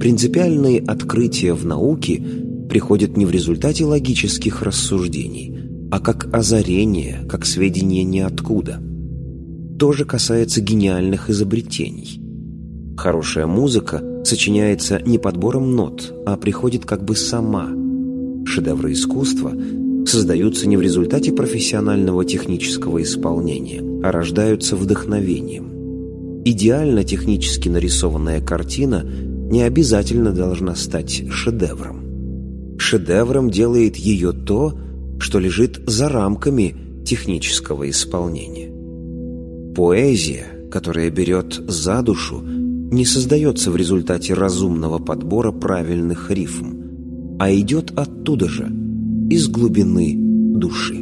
Принципиальные открытия в науке приходят не в результате логических рассуждений, а как озарение, как сведения ниоткуда. То же касается гениальных изобретений. Хорошая музыка сочиняется не подбором нот, а приходит как бы сама. Шедевры искусства создаются не в результате профессионального технического исполнения, а рождаются вдохновением. Идеально технически нарисованная картина не обязательно должна стать шедевром. Шедевром делает ее то, что лежит за рамками технического исполнения. Поэзия, которая берет за душу, не создается в результате разумного подбора правильных рифм, а идет оттуда же, из глубины души.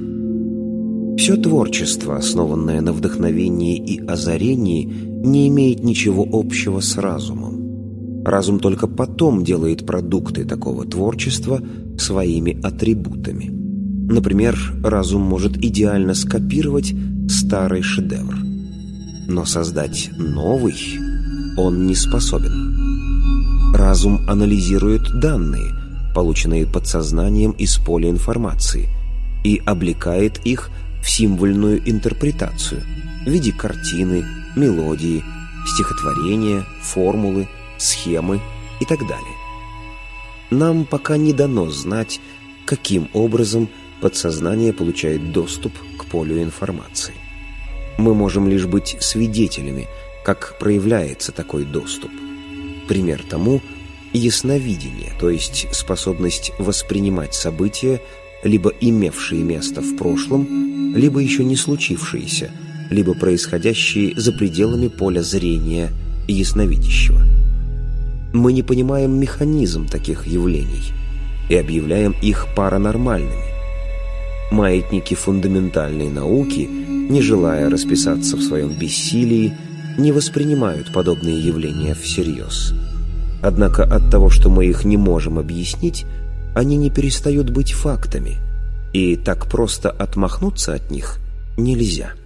Все творчество, основанное на вдохновении и озарении, не имеет ничего общего с разумом. Разум только потом делает продукты такого творчества своими атрибутами. Например, разум может идеально скопировать старый шедевр, но создать новый он не способен. Разум анализирует данные, полученные подсознанием из поля информации, и облекает их в символьную интерпретацию в виде картины, мелодии, стихотворения, формулы, схемы и так далее. Нам пока не дано знать, каким образом подсознание получает доступ к полю информации. Мы можем лишь быть свидетелями, как проявляется такой доступ. Пример тому – ясновидение, то есть способность воспринимать события, либо имевшие место в прошлом, либо еще не случившиеся, либо происходящие за пределами поля зрения ясновидящего. Мы не понимаем механизм таких явлений и объявляем их паранормальными. Маятники фундаментальной науки, не желая расписаться в своем бессилии, не воспринимают подобные явления всерьез. Однако от того, что мы их не можем объяснить, они не перестают быть фактами, и так просто отмахнуться от них нельзя.